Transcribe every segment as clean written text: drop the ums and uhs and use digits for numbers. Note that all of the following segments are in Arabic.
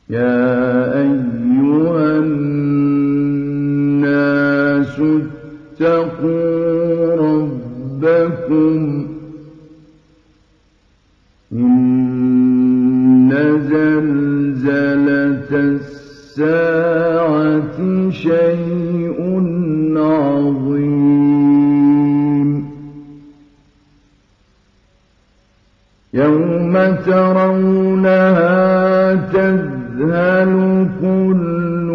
يا أيها الناس اتقوا ربكم إن زلزلة الساعة شيء عظيم يوم ترونها تذهل كل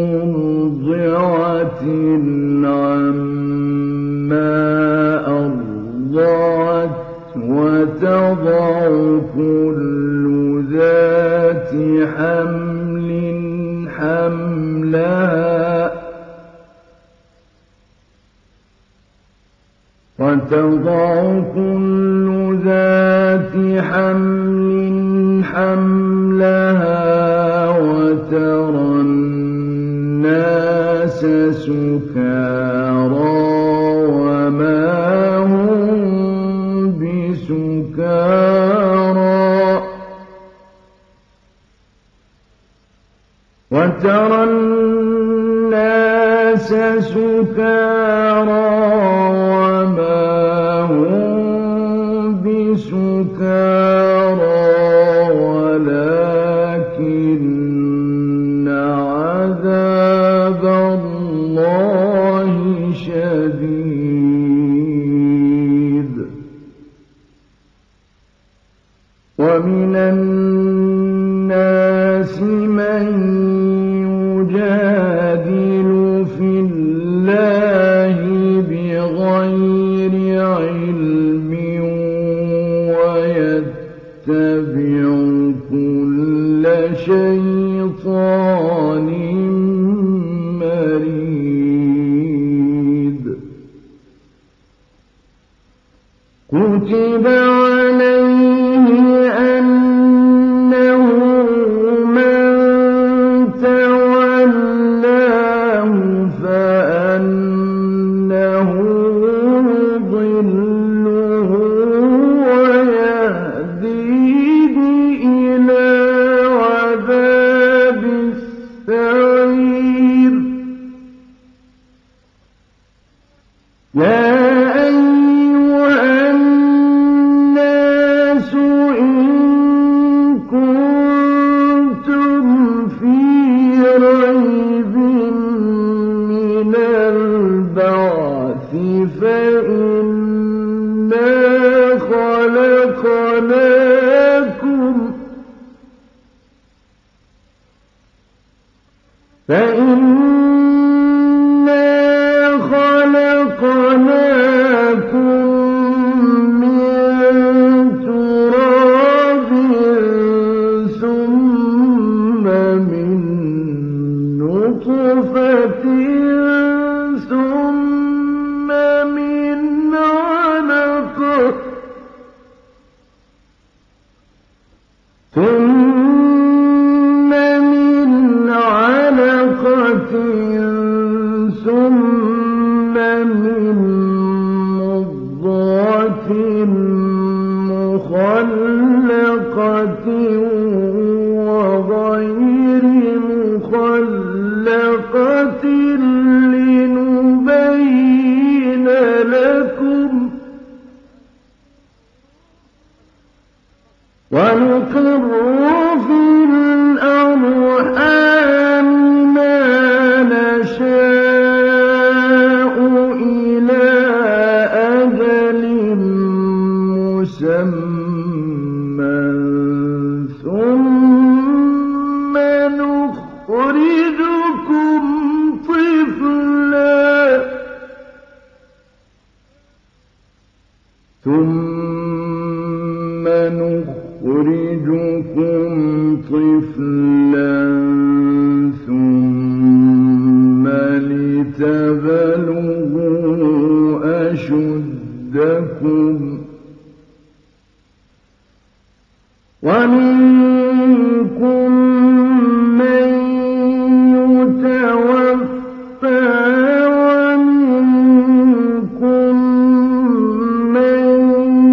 مرضعة عما أرضعت وتضع كل ذات حمل حملها وترى الناس سكارى وما هم بسكارى ولكن عذاب الله شديد ومن الناس من يجادل في الله بغير علم ويتبع كل شيطان مريد كتب عليه أنه من تولاه فأنه يضله ويهديه إلى عذاب السعير يا أيها الناس إن كنتم في ريب من البعث فإنا خلقناكم من تراب ثم من نطفة ثم من علقة ثم من مضغة مخلقة وغير مخلقة لنبين لكم ونقر في الأرحام ما نشاء إلى أجل مسمى ثم نخرجكم طفلا ثم لتبلغوا أشدكم ومنكم من يتوفى ومنكم من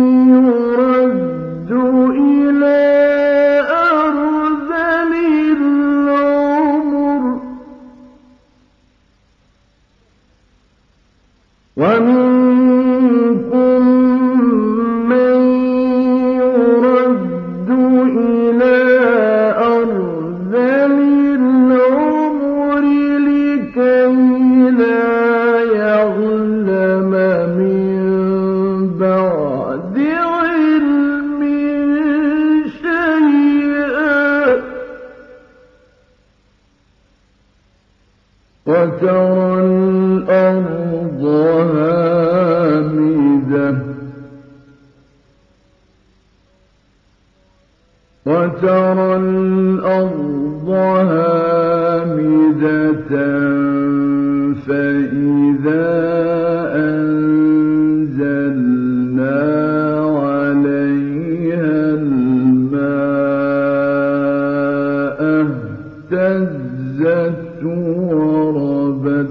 يرد إلى أرذل وترى الأرض هامدة فإذا أنزلنا عليها الماء اهتزت وربت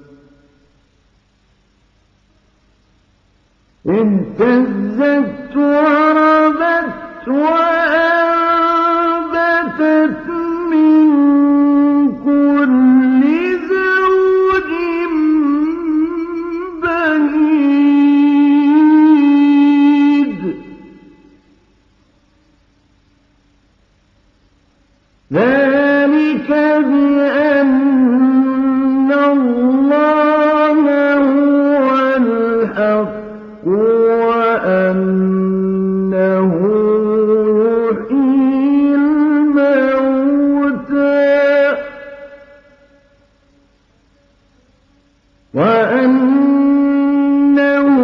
وأنبتت من كل زوج بهيج ذلك بأن الله هو الحق وأنه يحيي الموتى وأنه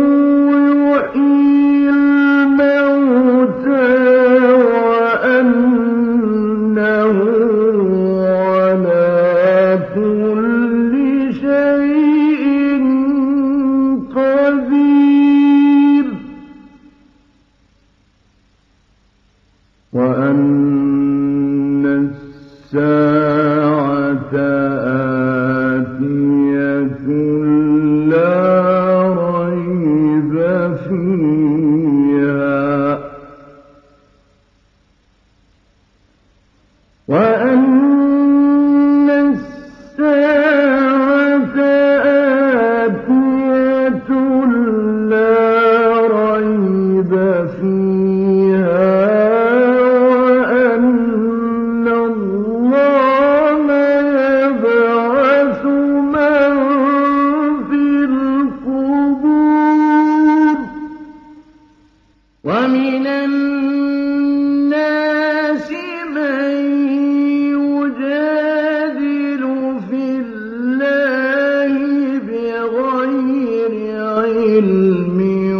على كل شيء قدير وأن الساعة آتية لا ريب فيها وأن الساعة آتية لا ريب فيها وأن الله يبعث من في القبور ومن الناس من يجادل في الله بغير علم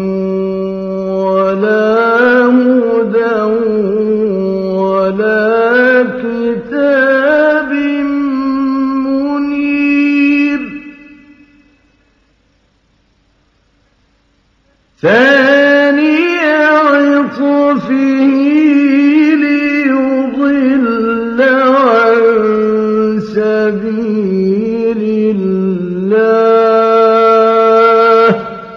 ولا هدى ولا كتاب منير ثاني عطفه ليضل عن سبيل الله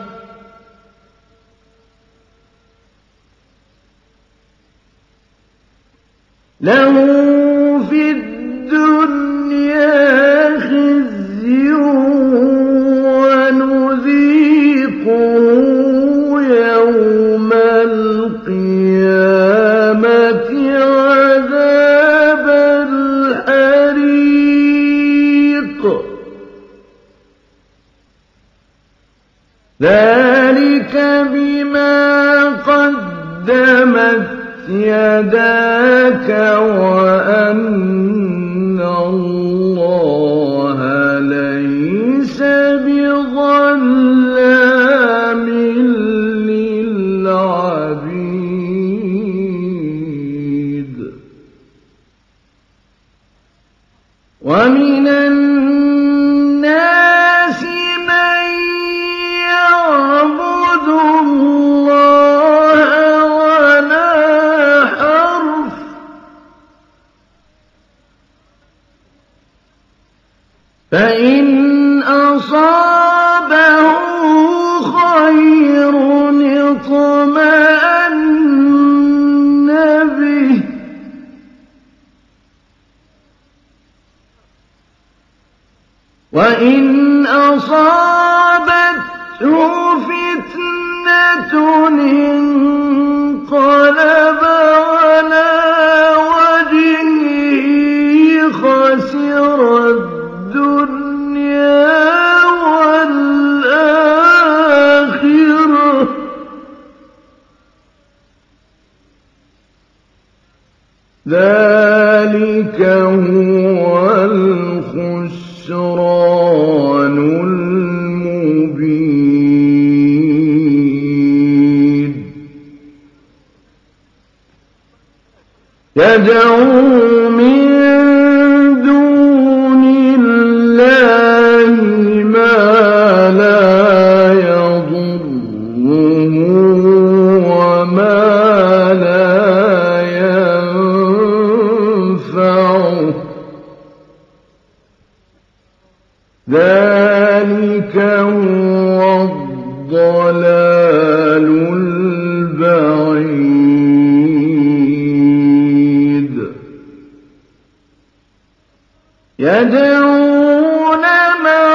له في الدنيا خزي ونذيقه يوم القيامة عذاب الحريق ذلك بما قدمت يداك وأن الله ليس بظلام للعبيد ومن الناس من يعبد الله ولا حرف فإن أصابه خير اطمأن به وإن أصابته فتنة انقلب على وجهه خسر الدنيا والآخرة ذلك هو الخسران يدعو من دون الله ما لا يضره وما لا ينفعه ذلك هو الضلال البعيد يدعون من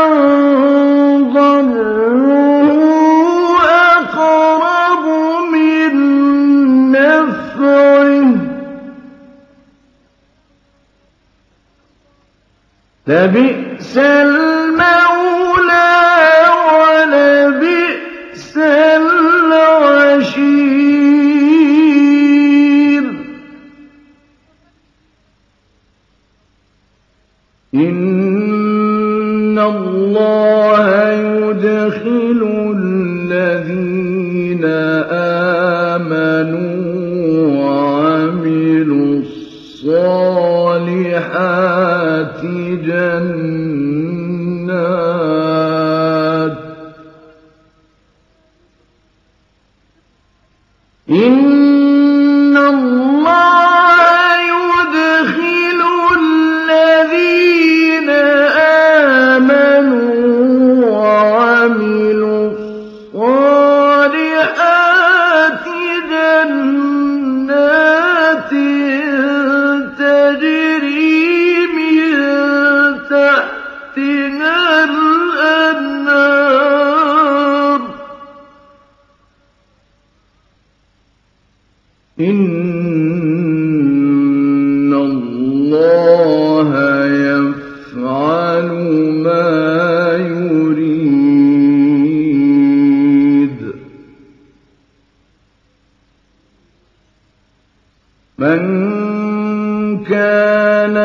ضره أقرب من نفعه لبئس المولى ولبئس العشير إن الله يدخل الذين آمنوا وعملوا الصالحات جنات إن الله يدخل الذين آمنوا وعملوا الصالحات جنات تجري من تحتها الأنهار إن الله يفعل ما يريد من كان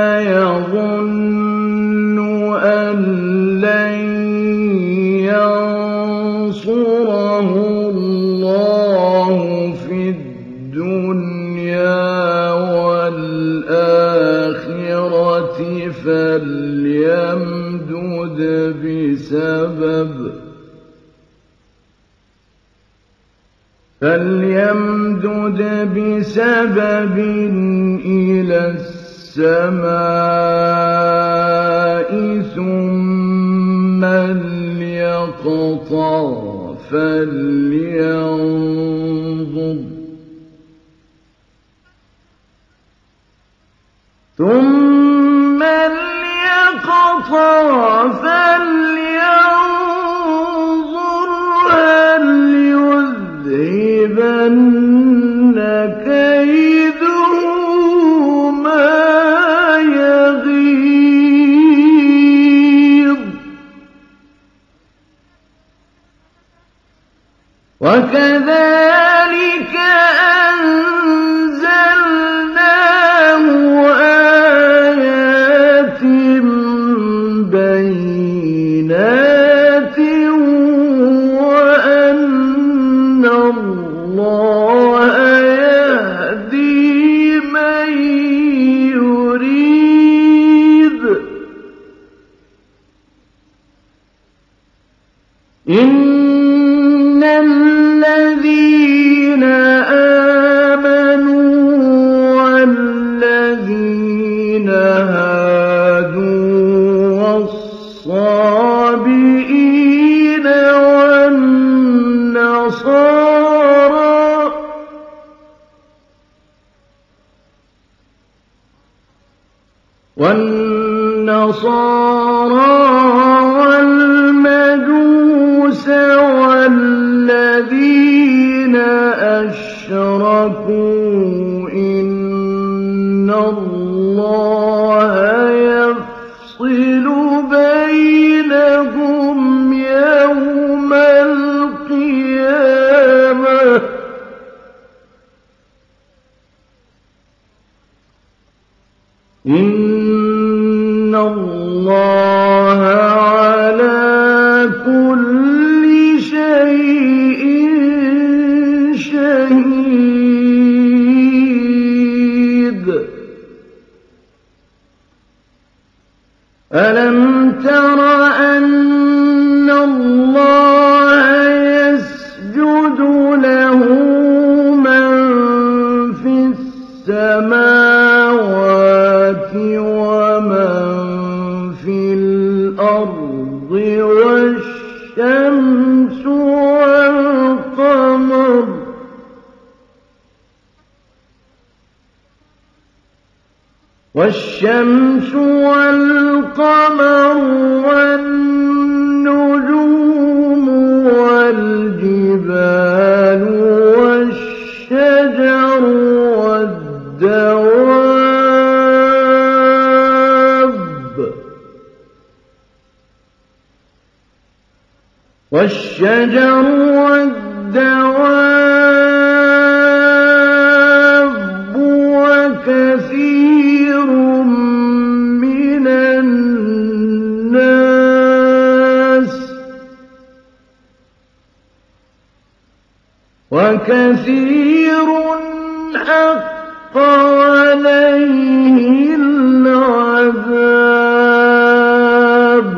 يظن أن لن ينصره الله في الدنيا والآخرة فليمدد بسبب إلى السماء ثم ليقطع فلينظر ثم ليقطع فلينظر هل يذهبن كيده ما يغيظ وكذلك أنزلناه آيات بينات وأن الله يهدي من يريد إن الذين آمنوا والذين هادوا والصابئين والنصارى والمجوس والذين أشركوا إن الله يفصل بينهم يوم القيامة إن الله على كل شيء شهيد ألم تر أن الله يسجد له من في السماوات ومن في الأرض والشمس والقمر والنجوم والجبال والشجر والدواب وكثير من الناس حق عليه العذاب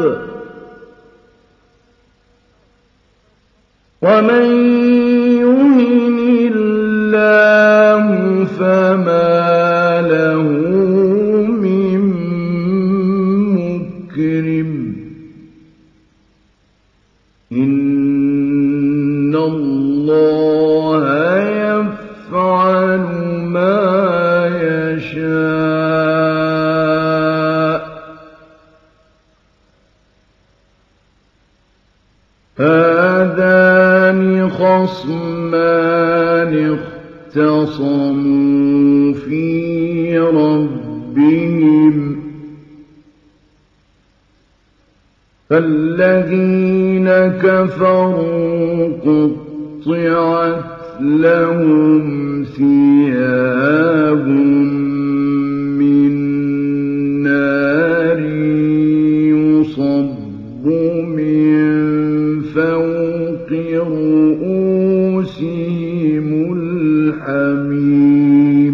ومن يهن الله فما له من مكرم إن الله يفعل ما يشاء هذان خصمان اختصموا في ربهم فالذين كفروا قطعت لهم ثياب من نار يصب من فوق رؤوسهم الحميم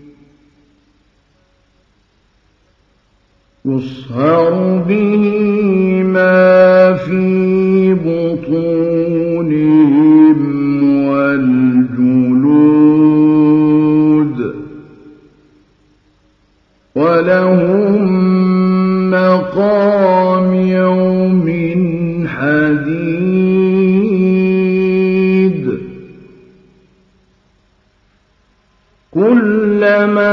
يصهر به ما في بطونهم والجلود ولهم مقامع من حديد كلما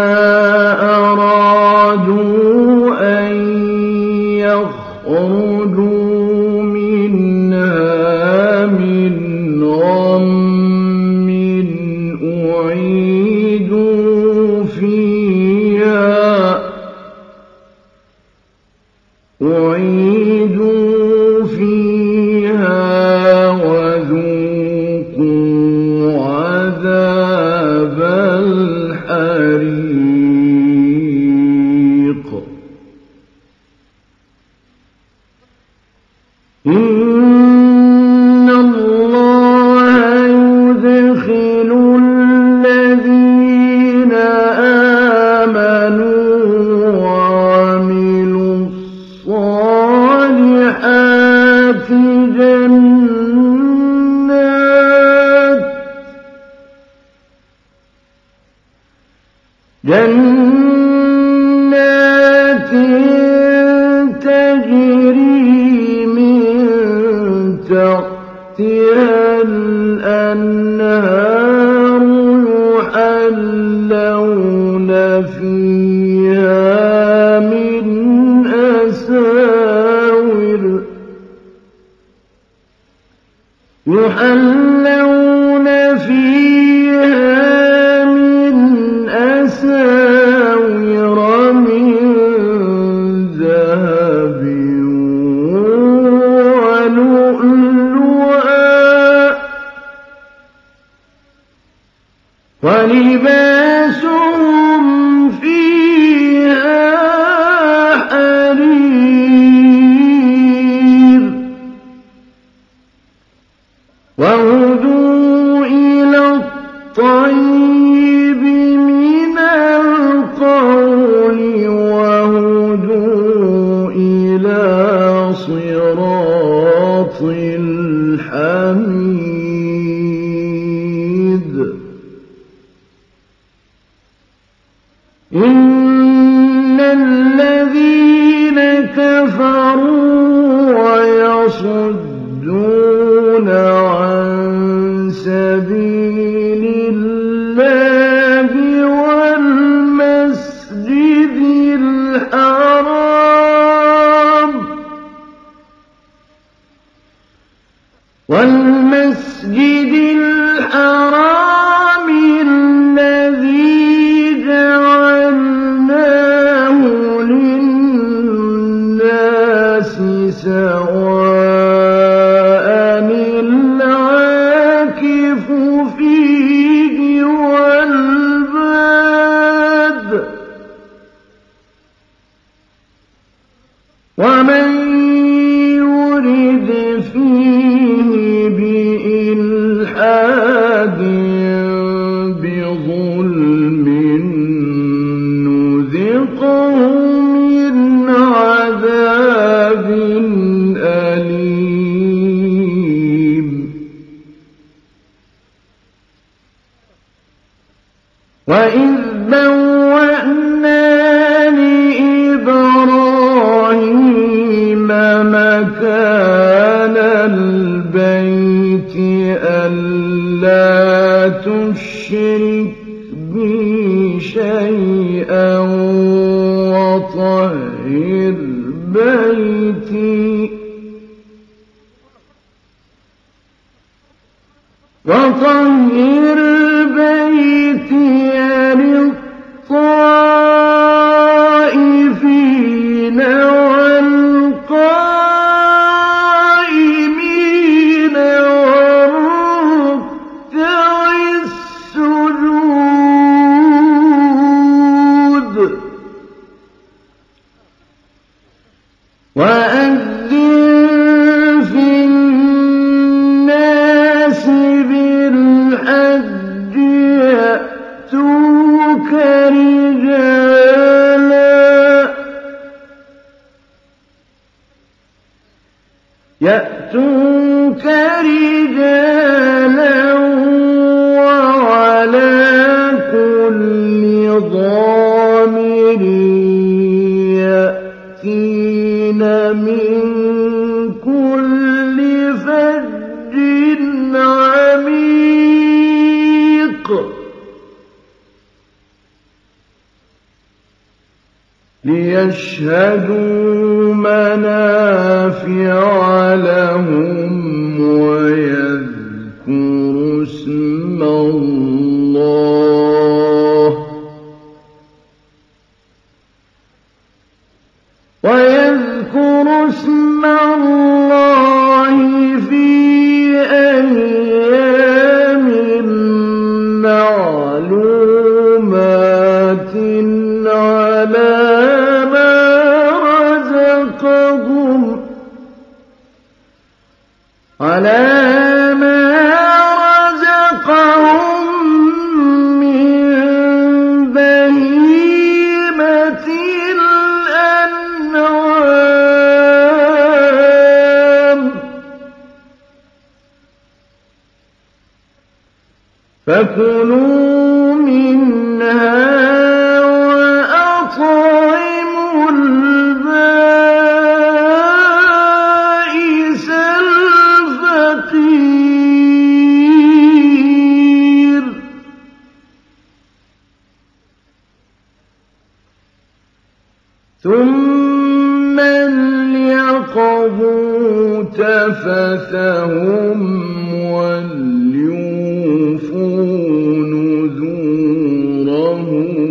أرادوا أن يخرجوا منها من غم أعيدوا فيها وذوقوا عذاب الحريق إن الله يدخل الذين آمنوا وعملوا الصالحات جنات تجري من تحتها الأنهار يحلون فيها من أساور من ذهب ولؤلؤا ولباسهم فيها حرير وهو ومن يرد فيه بإلحاد بظلم نذقه من عذاب أليم وإذ بوأنا لإبراهيم مكان البيت ألا تشرك بي شيئا وطهر بيتي للطائفين والقائمين والركع السجود وأذن في الناس بالحج يأتوك رجالا وعلى كل ضامر يأتين من كل فج عميق ليشهدوا منافع لهم ويذكروا اسم الله في أيام معلومات على ما رزقهم من بهيمة الأنعام فكلوا منها وأطعموا البائس الفقير ثم ليقضوا تفثهم وليوفوا نذورهم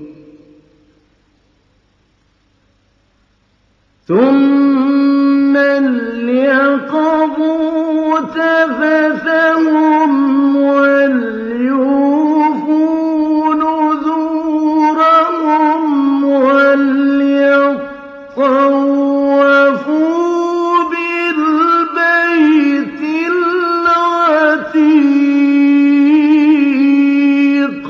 وليطوفوا بالبيت العتيق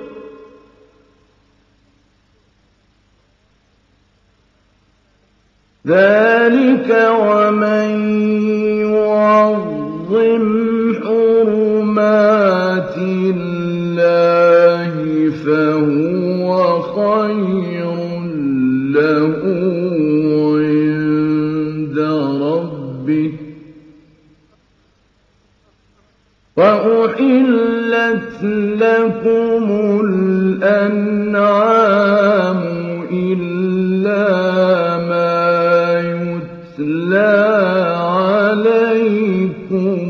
ذلك ومن يعظم حرمات الله فهو خير له عند ربه وأحلت لكم الأنعام إلا ما يتلى عليكم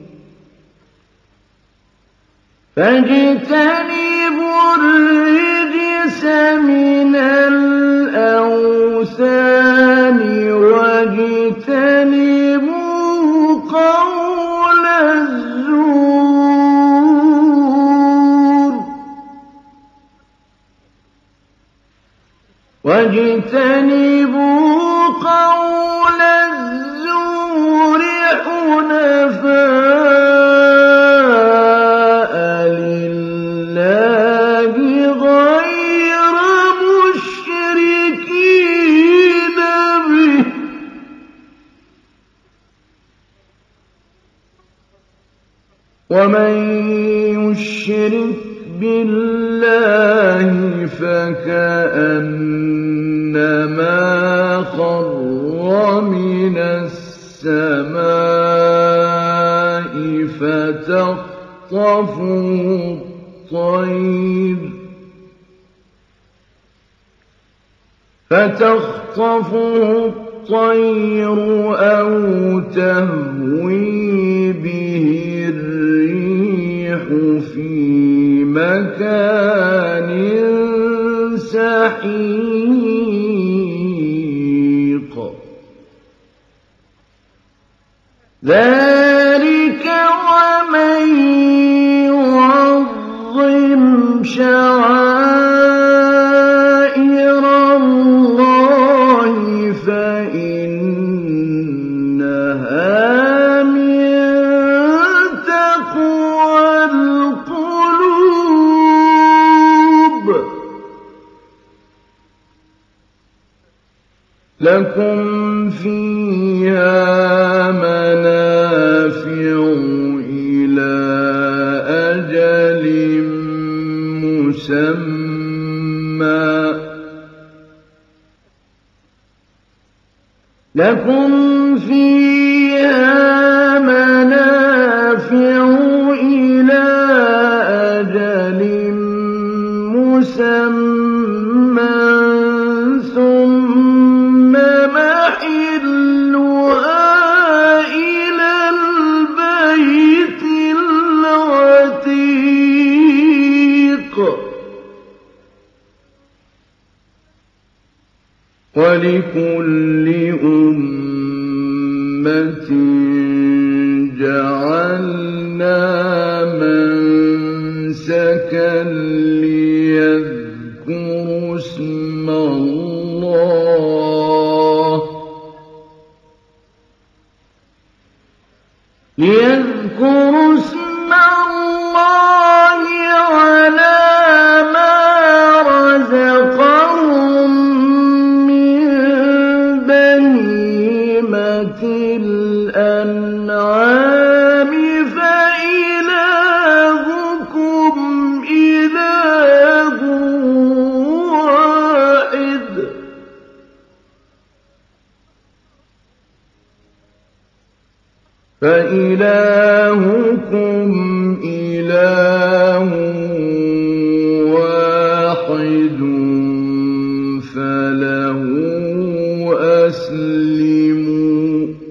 فاجتنبوا الرجس من الأوثان واجتنبوا قول الزور واجتنبوا قَوْلَ الزُّورِ حُنَفَاءَ لِلَّهِ غَيْرَ مُشْرِكِينَ بِهِ ۚ وَمَن يُشْرِكْ بِاللَّهِ فَكَأَنَّمَا خَرَّ مِنَ السَّمَاءِ فتخطفه الطَّيْرُ أَوْ تَهْوِي بِهِ الرِّيحُ فِي مَكَانٍ سَحِيقٍ ذَلِكَ وَمَن يُعَظِّمْ شَعَائِرَ اللَّهِ فَإِنَّهَا مِن تَقْوَى الْقُلُوبِ ۗ لَكُمْ فِيهَا مَنَافِعُ إِلَىٰ أَجَلٍ مُّسَمًّى ثُمَّ مَحِلُّهَا إِلَى الْبَيْتِ الْعَتِيقِ ۚ وَلِكُلِّ أُمَّةٍ جَعَلْنَا مَنسَكًا لِّيَذْكُرُوا اسْمَ اللَّهِ عَلَىٰ مَا رَزَقَهُم مِّن بَهِيمَةِ الْأَنْعَامِ ۖ فَإِلَٰهُكُمْ إِلَٰهٌ وَاحِدٌ ۖ فَلَهُ أَسْلِمُوا ۗ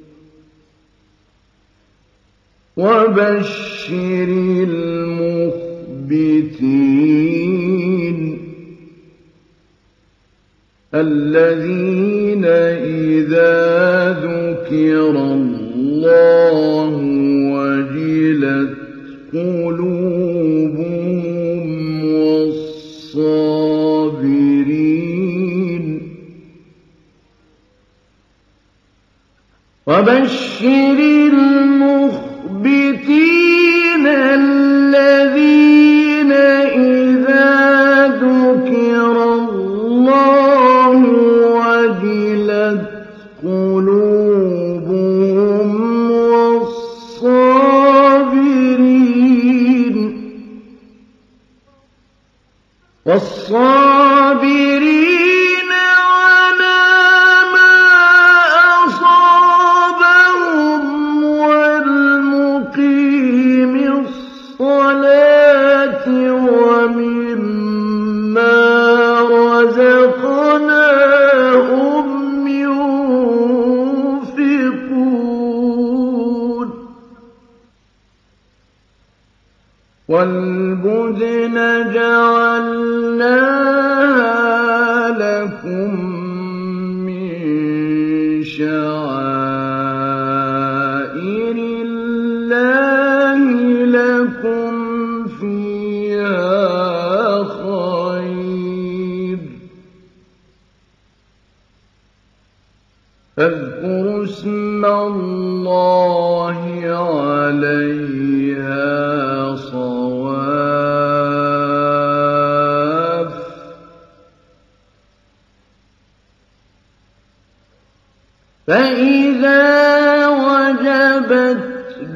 وَبَشِّرِ الْمُخْبِتِينَ الَّذِينَ إِذَا ذُكِرَ اللَّهُ وَجِلَتْ قُلُوبُهُمْ وَبَشِّرِ الْمُخْبِتِينَ الَّذِينَ إِذَا ذُكِرَ اللَّهُ وَجِلَتْ قُلُوبُهُمْ وَالصَّابِرِينَ عَلَىٰ مَا أَصَابَهُمْ وَالْمُقِيمِ الصَّلَاةِ وَمِمَّا رَزَقْنَاهُمْ يُنفِقُونَ وَالْبُدْنَ جَعَلْنَاهَا لَكُم مِّن شَعَائِرِ اللَّهِ لَكُمْ فِيهَا خَيْرٌ ۖ فاذكروا اسم الله عليها صواف فإذا وجبت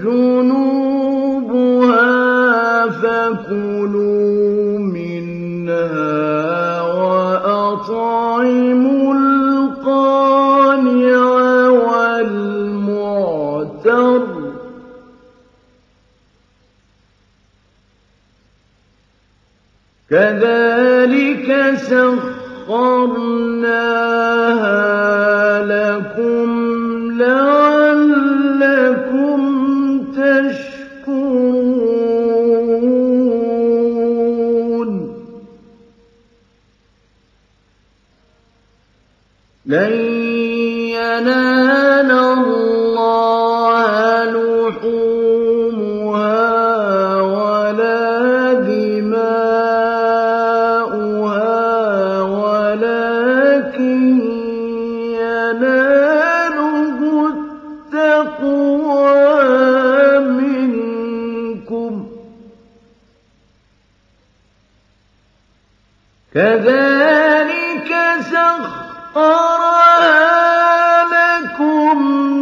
جنوبها فكلوا منها وأطعموا القانع والمعتر كذلك سخرناها لكم لعلكم تشكرون لن ينال الله لحومها ولا دماؤها ولكن يناله التقوى منكم كذلك سخرها لكم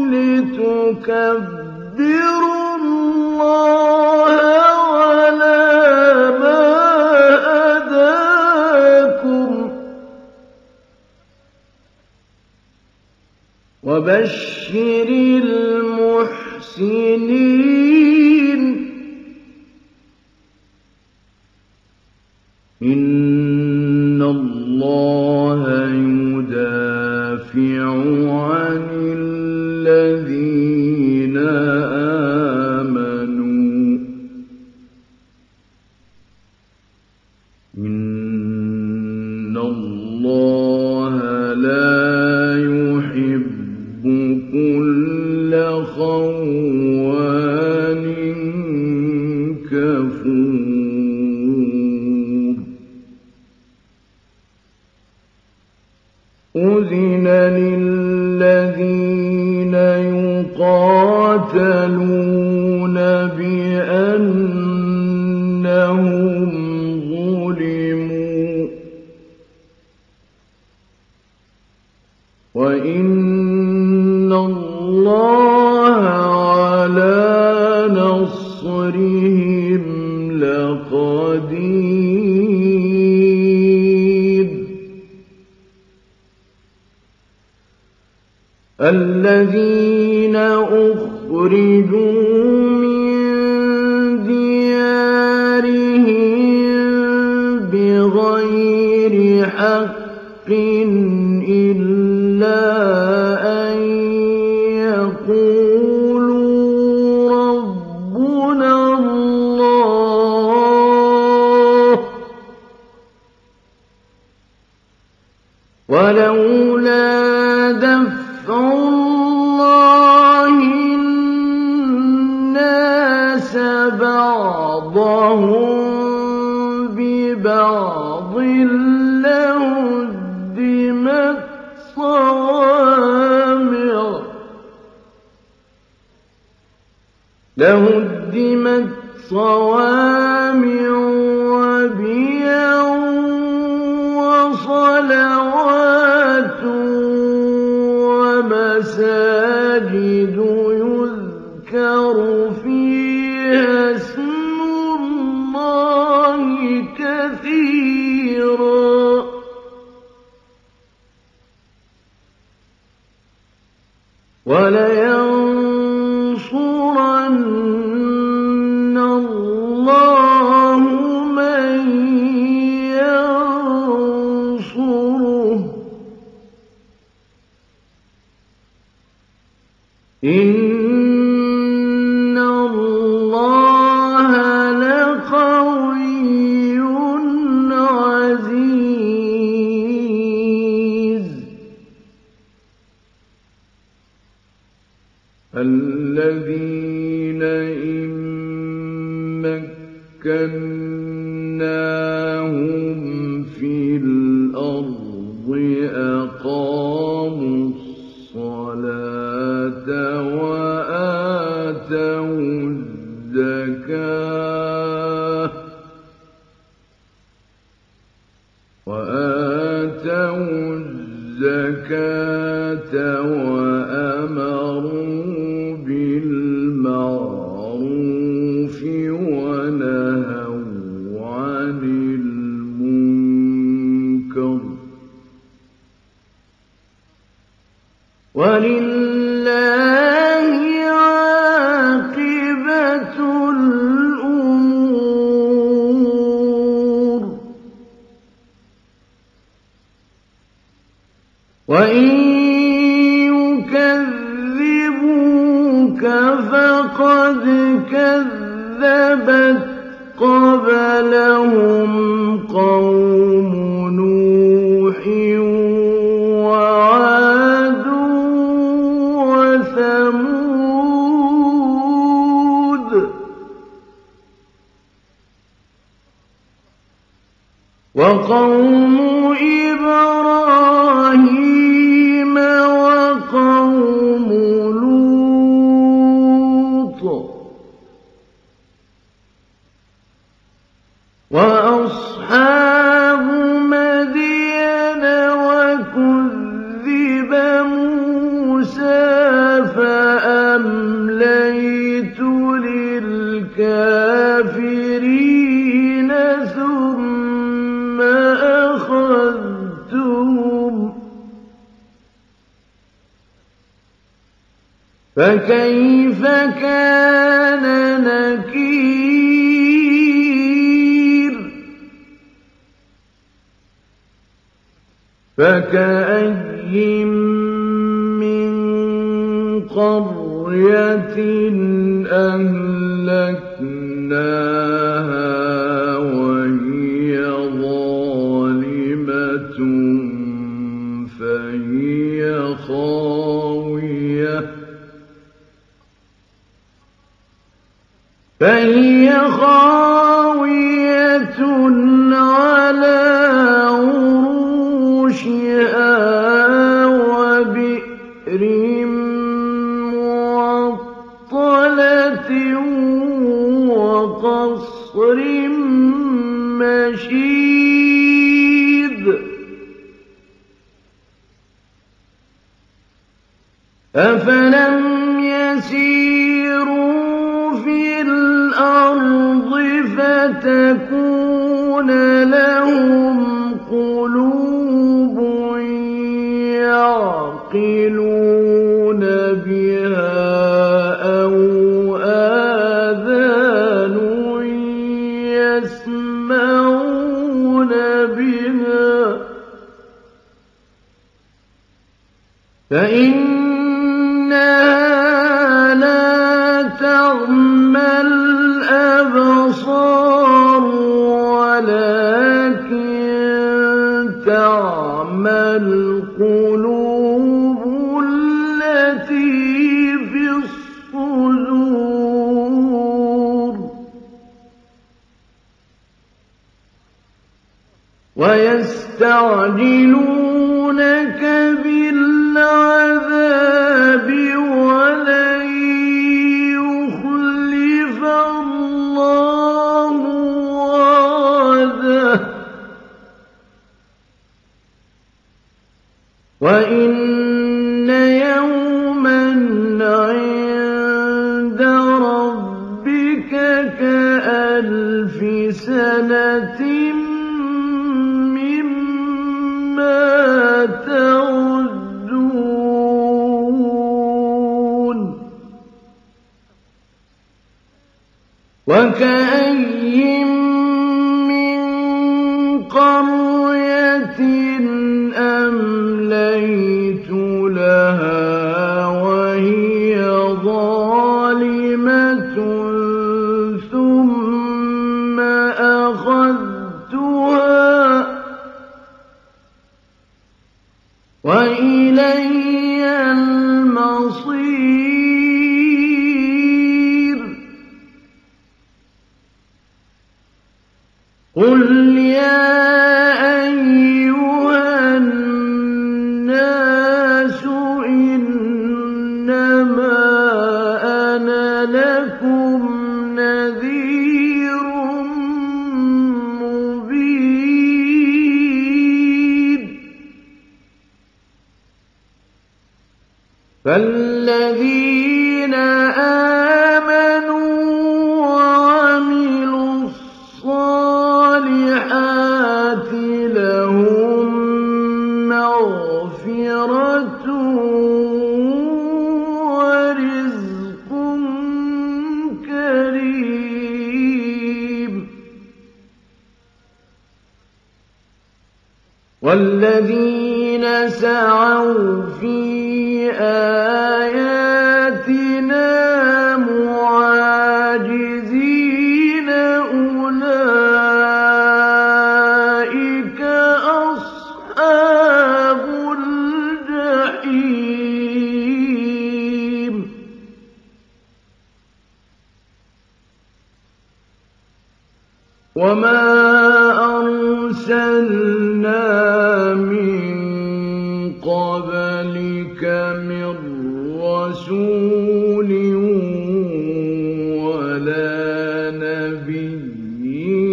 لتكبروا الله على ما هداكم وبشر المحسنين إن الله يدافع عن الذين آمنوا إن الله لا يحب كل خوان كفور أذن للذين يقاتلون بأنهم ظلموا وإن الله على نصرهم لقدير الذين أخرجوا من ديارهم بغير حق إلا أن يقولوا ربنا الله ولولا دفع الله الناس بعضهم ببعض لهدمت صوامع وبيع وصلوات ومساجد يذكر فيها اسم الله كثيرا ولينصرن الله من ينصره إن الله لقوي عزيز الذين إن مكناهم في الأرض أقاموا الصلاة الزَّكَاةَ وَأَمَرُوا بِالْمَعْرُوفِ وَنَهَوْا عَنِ الْمُنكَرِ ۚ وَلِلَّهِ عَاقِبَةُ الْأُمُورِ. وَإِن يُكَذِّبُوكَ فَقَدْ كَذَّبَتْ قَبْلَهُمْ قَوْمُ نُوحٍ وَعَادٌ وَثَمُودُ وَقَوْمُ إِبْرَاهِيمَ وَقَوْمُ لُوطٍ وَأَصْحَابُ مَدْيَنَ وَكُذِّبَ مُوسَىٰ فَأَمْلَيْتُ لِلْكَافِرِينَ ثُمَّ أَخَذْتُهُمْ ۖ فَكَيْفَ كَانَ نَكِيرِ. فَكَأَيِّن مِّن قَرْيَةٍ أَهْلَكْنَاهَا وَهِيَ ظَالِمَةٌ فهي خاوية على عروشها وبئر معطلة وقصر مشيد. أفلم يسيروا في الأرض فتكون لهم قلوب يعقلون بها أو آذان يسمعون بها فإنها لا تعمى الأبصار ولكن تعمى القلوب التي في الصدور. ويستعجلونك بالعذاب ولن يخلف الله وعده وإن يوما عند ربك كألف سنة مما تعدون. وكأين من قرية أمليت لها وهي ظالمة ثم أخذتها وإلي المصير. قل يا أيها الناس إنما أنا لكم نذير مبين. فالذين آمنوا وعملوا الصالحات لهم مغفرة ورزق كريم. والذين سعوا في آياتنا معاجزين أولئك أصحاب الجحيم. وما أرسلنا من قبلك من رسول ولا نبي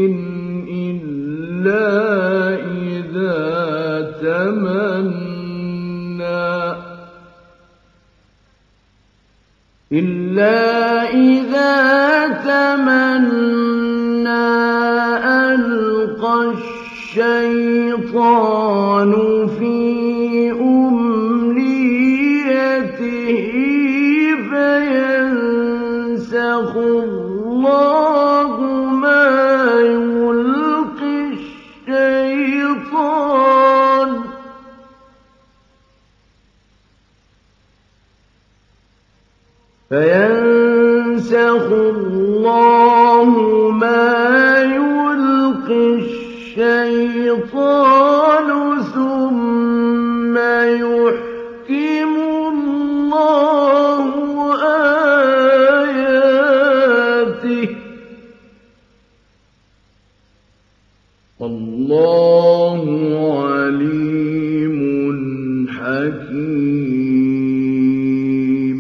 إلا إذا تمنى ألقى الشيطان في أمنيته فينسخ الله ما يلقي الشيطان ثم يحكم الله آياته والله عليم حكيم.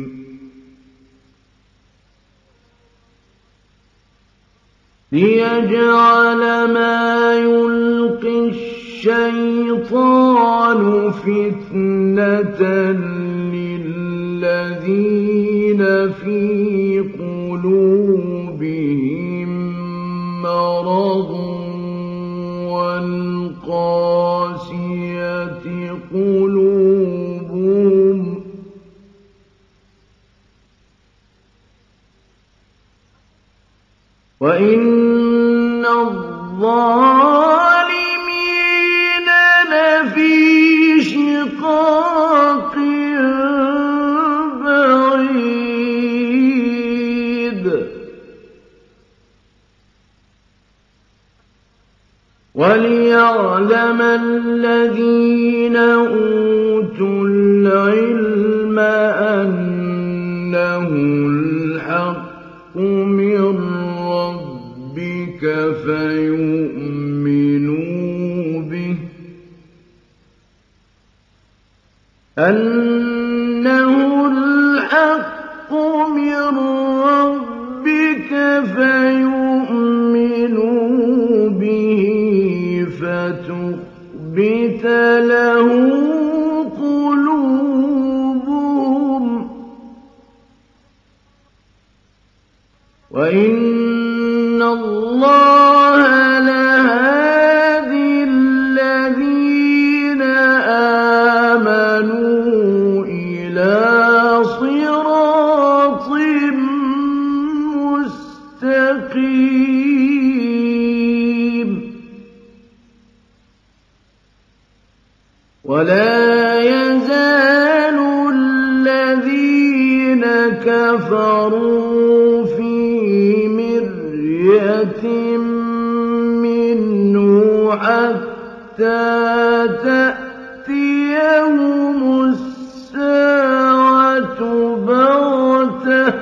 ليجعل ما يلقي الشيطان فتنة للذين في قلوبهم مرض والقاسية قلوبهم وإن الظالمين لفي شقاق بعيد. وليعلم الذين أوتوا العلم أنه الحق من ربك فيؤمنوا به أنه الحق من ربك فيؤمنوا به فتخبت له قلوبهم وإن الله لهادي الذين آمنوا إلى صراط مستقيم. ولا يزال الذين كفروا في مرية منه حتى تأتيهم الساعة بغتة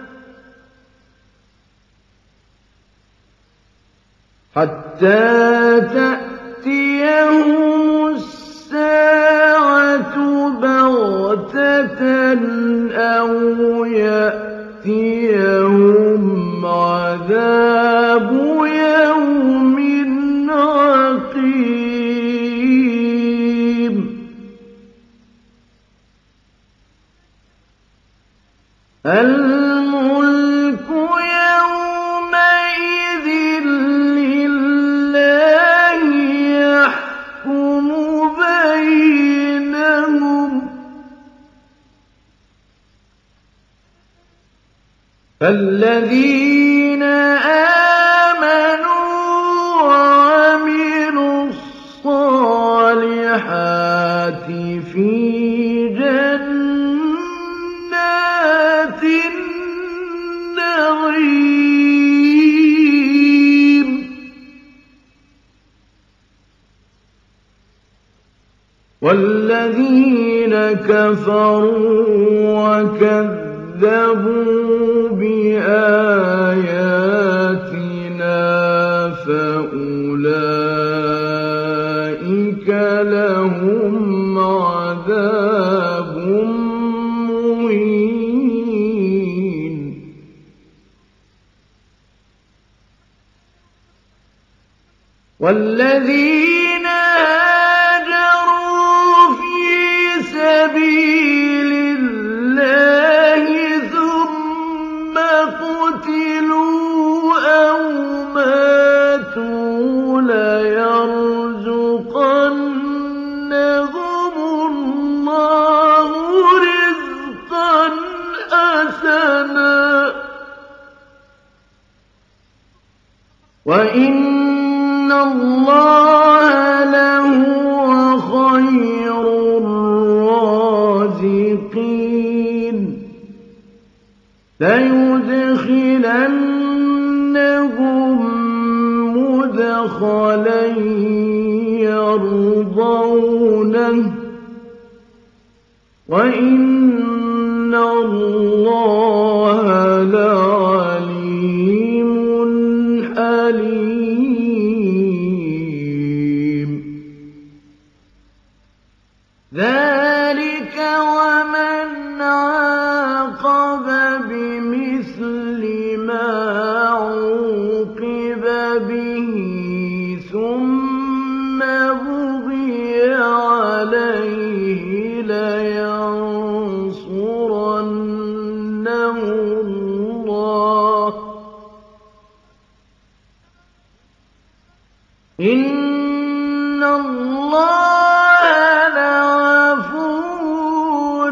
أو يأتيهم عذاب يوم عقيم. الملك يومئذ لله يحكم بينهم فالذين آمنوا وعملوا الصالحات في جنات النعيم والذين كفروا وكذبوا بآياتنا فأولئك لهم عذاب مهين والذين هاجروا في سبيل الله ثم قتلوا أو ماتوا ليرزقنهم الله رزقا حسنا وإن الله لهو خير الرازقين ليدخلنهم مدخلا يرضونه وإن الله لعليم حليم ذلك ومن عاقب بمثل ما عوقب به ثم بغي عليه لينصرنه الله إن الله لعفو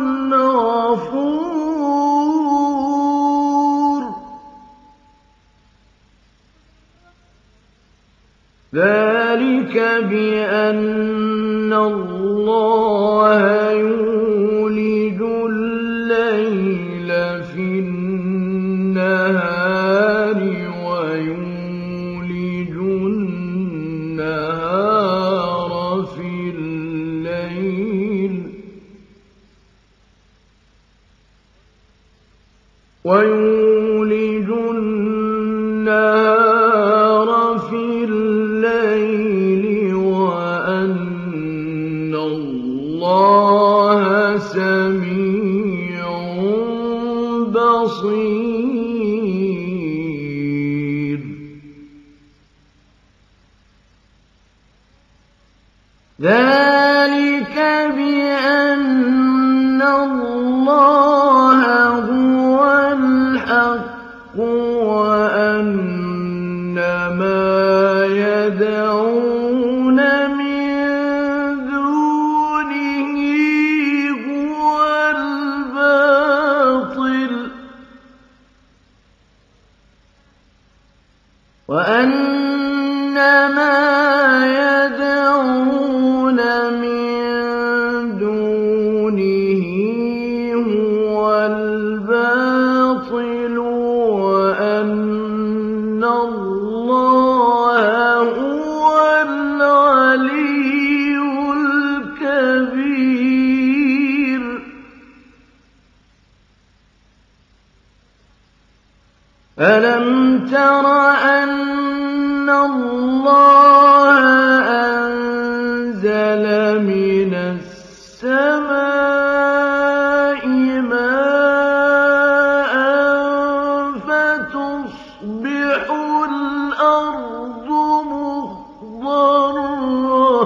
غفور ذلك بأن الله يولج الليل في النهار ويولج النهار في الليل ويولج النهار في الليل وأن الله سميع بصير ذلك بأن الله هو الحق وأن ما يدعون من دونه هو الباطل وأن ما يدعون من دونه هو الباطل وأن الله هو العلي الكبير ألم تر أن الله أنزل من السماء ماء فتصبح الأرض مخضرة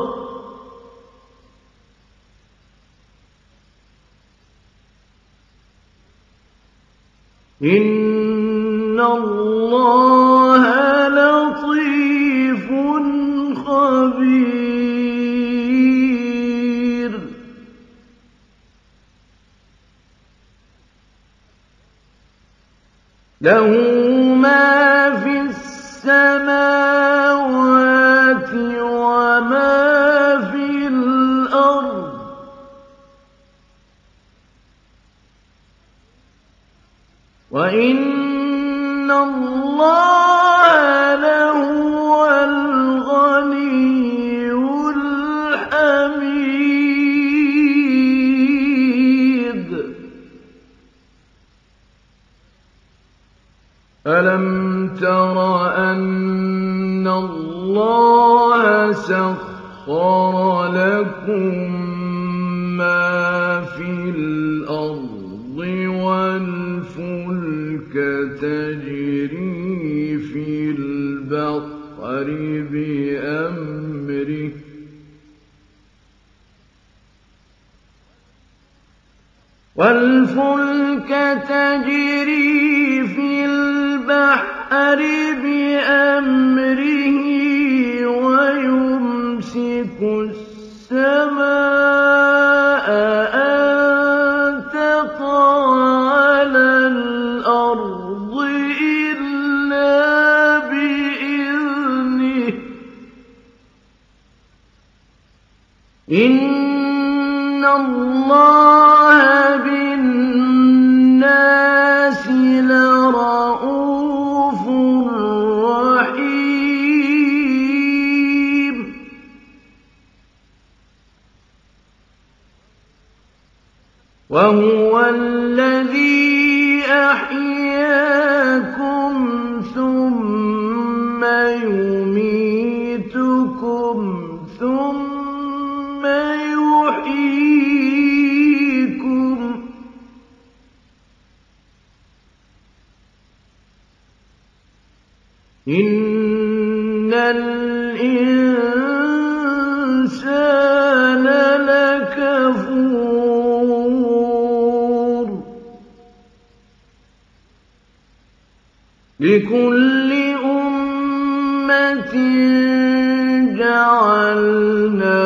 إِنَّ اللَّهَ لَطِيفٌ خَبِيرٌ. لَهُ مَا فِي السَّمَاوَاتِ وَمَا فِي الْأَرْضِ ۗ وَإِنَّ اللَّهَ لَهُوَ الْغَنِيُّ الْحَمِيدُ. أَلَمْ تَرَ أَنَّ اللَّهَ سَخَّرَ لَكُم مَّا فِي الْأَرْضِ وَالْفُلْكَ تَجْرِي فِي الْبَحْرِ بِأَمْرِهِ وَيُمْسِكُ السَّمَاءَ أَن تَقَعَ عَلَى الْأَرْضِ إِلَّا بِإِذْنِهِ ۗ إِنَّ اللَّهَ بِالنَّاسِ لَرَءُوفٌ رَّحِيمٌ. وَهُوَ الَّذِي أَحْيَاكُمْ ثُمَّ يُمِيتُكُمْ ثُمَّ يُحْيِيكُمْ ۖ إِنَّ الْإِنسَانَ لَكَفُورٌ. لِكُلِّ أُمَّةٍ جَعَلْنَا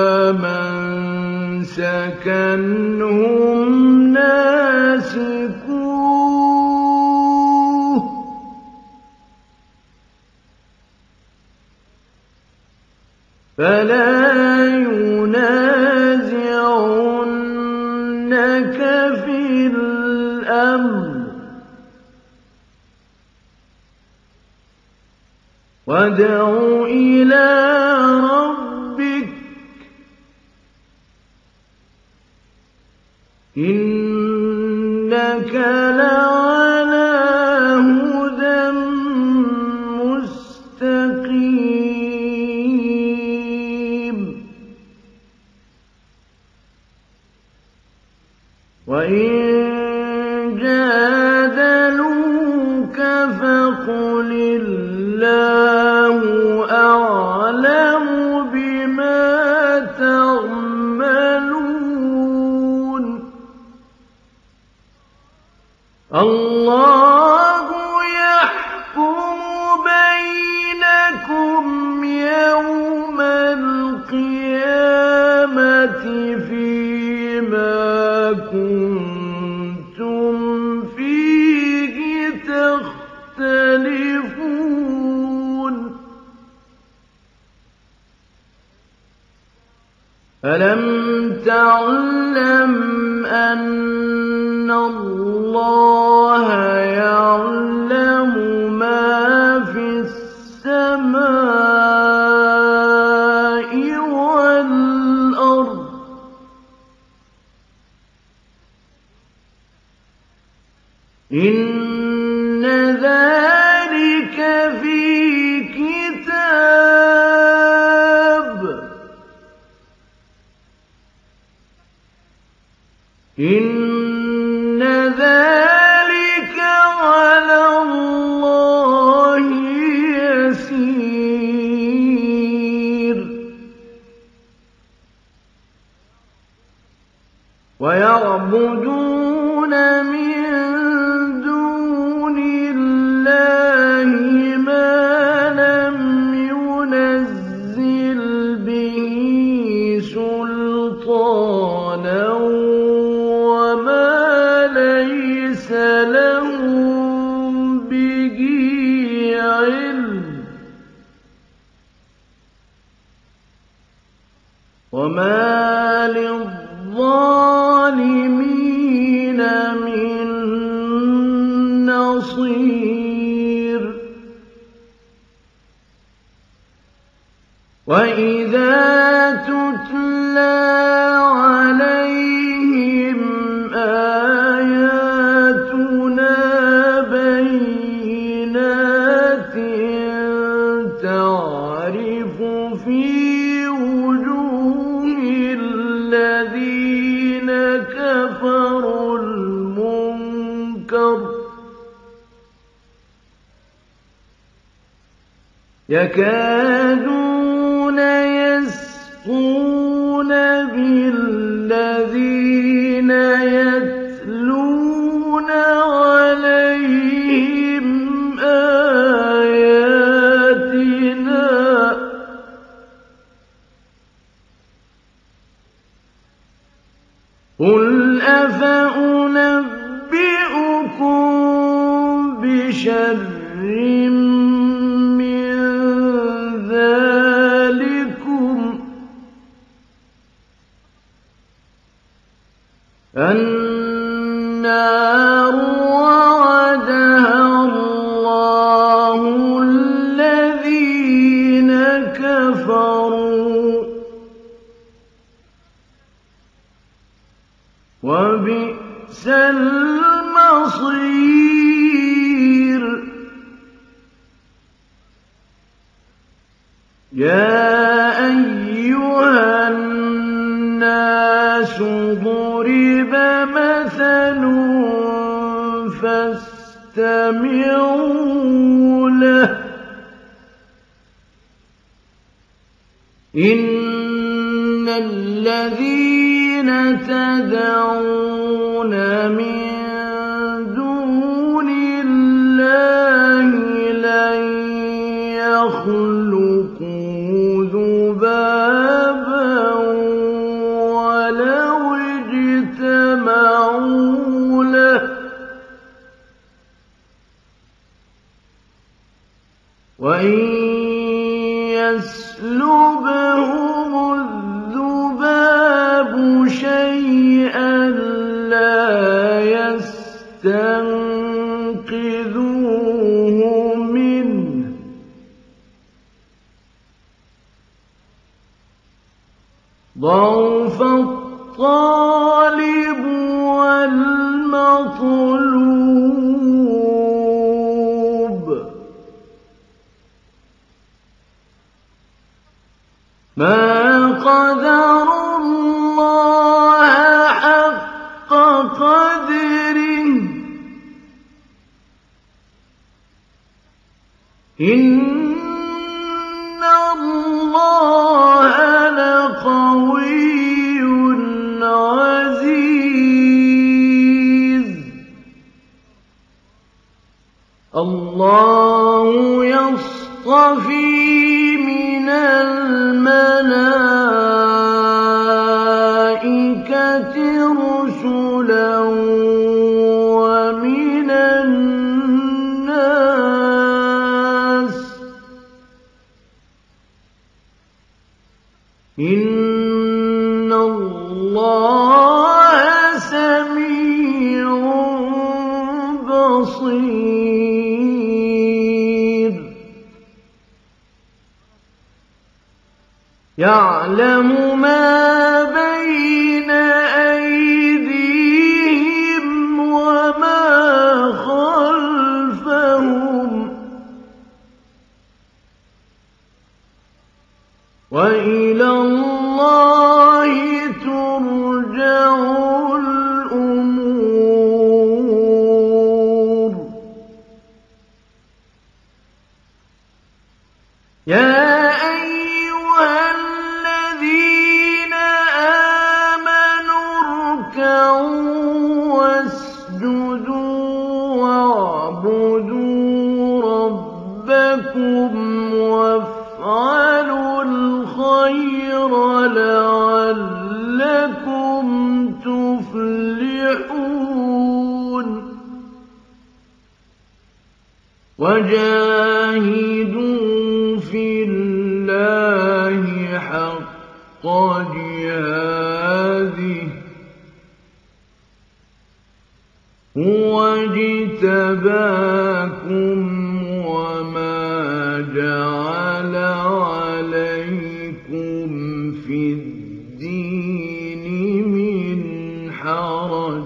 مَنسَكًا هُمْ نَاسِكُوهُ ۖ فَلَا يُنَازِعُنَّكَ فِي الْأَمْرِ ۚ وَادْعُ إِلَىٰ رَبِّكَ ۖ إِنَّكَ لَعَلَىٰ هُدًى مُّسْتَقِيمٍ. وَإِن جَادَلُوكَ فَقُلِ اللَّهُ أَعْلَمُ بِمَا تَعْمَلُونَ. اللَّهُ يَحْكُمُ بَيْنَكُمْ يَوْمَ الْقِيَامَةِ فِيمَا كُنتُمْ فِيهِ تَخْتَلِفُونَ. أَلَمْ تَعْلَمْ أَنَّ اللَّهَ يَعْلَمُ مَا فِي السَّمَاءِ وَالْأَرْضِ ۗ إِنَّ ذَٰلِكَ فِي كِتَابٍ ۚ إِنَّ ذَٰلِكَ عَلَى اللَّهِ يَسِيرٌ. وَيَعْبُدُونَ مِن دُونِ للظالمين من نصير وإذا تتلى عليهم آياتنا بينات تعرف في وجوه الذين كفروا المنكر يكادون يسقون بالذين يتلون عليهم آياتنا قل أفأنبئكم بشر من ذلكم النار وعدها الله الذين كفروا وبئس المصير يا أيها الناس ضرب مثل فاستمعوا له إن الذين تدعون من دون الله لن يخلقوا ذبابا ولو اجتمعوا له وإن يسلبهم الذباب شيئا لا يستنقذوه منه ضعف الطالب والمطلوب ما قدروا الله حق قدره إن الله لقوي عزيز الله يصطفي من الملائكة رسلا ومن الناس إن الله سميع بصير يعلم ما بين أيديهم وما خلفهم وإلى الله ترجع الأمور يا أيها الذين آمنوا اركعوا واسجدوا واعبدوا ربكم وافعلوا الخير لعلكم تفلحون وجاهدوا في الله حق جهاده هُوَ اجْتَبَاكُمْ وَمَا جَعَلَ عَلَيْكُمْ فِي الدِّينِ مِنْ حَرَجٍ ۚ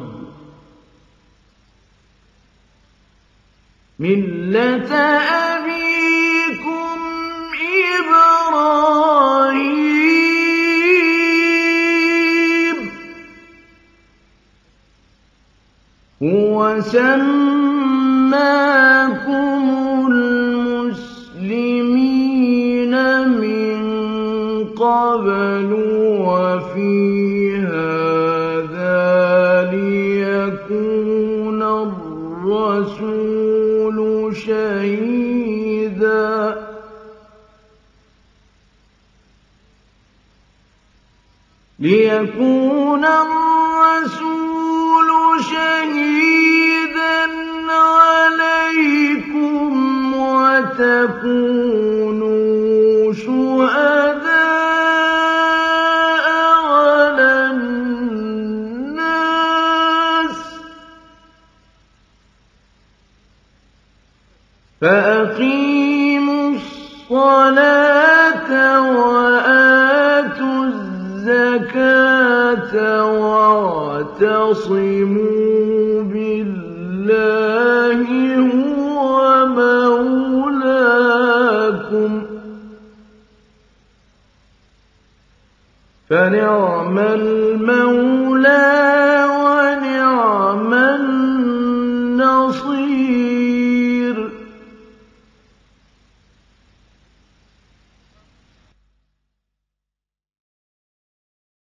مِلَّةَ أَبِيكُمْ إِبْرَاهِيمَ ۚ هُوَ سَمَّاكُمُ الْمُسْلِمِينَ مِن قَبْلُ وَفِي هَٰذَا لِيَكُونَ الرَّسُولُ شَهِيدًا عَلَيْكُمْ وَتَكُونُوا شُهَدَاءَ عَلَى النَّاسِ ۚ فَأَقِيمُوا الصَّلَاةَ وَآتُوا الزَّكَاةَ وَاعْتَصِمُوا بِاللَّهِ هُوَ مَوْلَاكُمْ ۖ فَنِعْمَ الْمَوْلَىٰ